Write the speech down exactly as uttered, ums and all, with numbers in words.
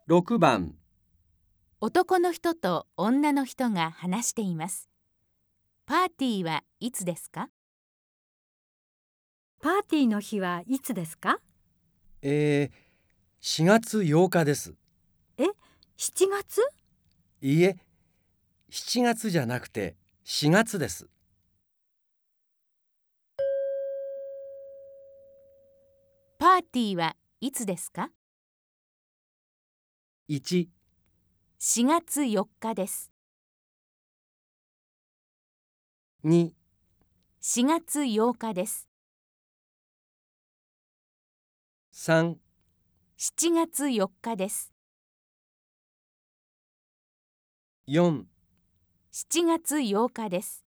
ろくばん、 男の人と女の人が話しています。パーティーはいつですか？ パーティーの日はいつですか？ えー、しがつようかです。 え、しちがつ？ いいえ、しちがつじゃなくてしがつです。 パーティーはいつですか？ いち、 しがつよっかです。 に、 しがつようかです。 さん、 しちがつよっかです。 よん、 しちがつようかです。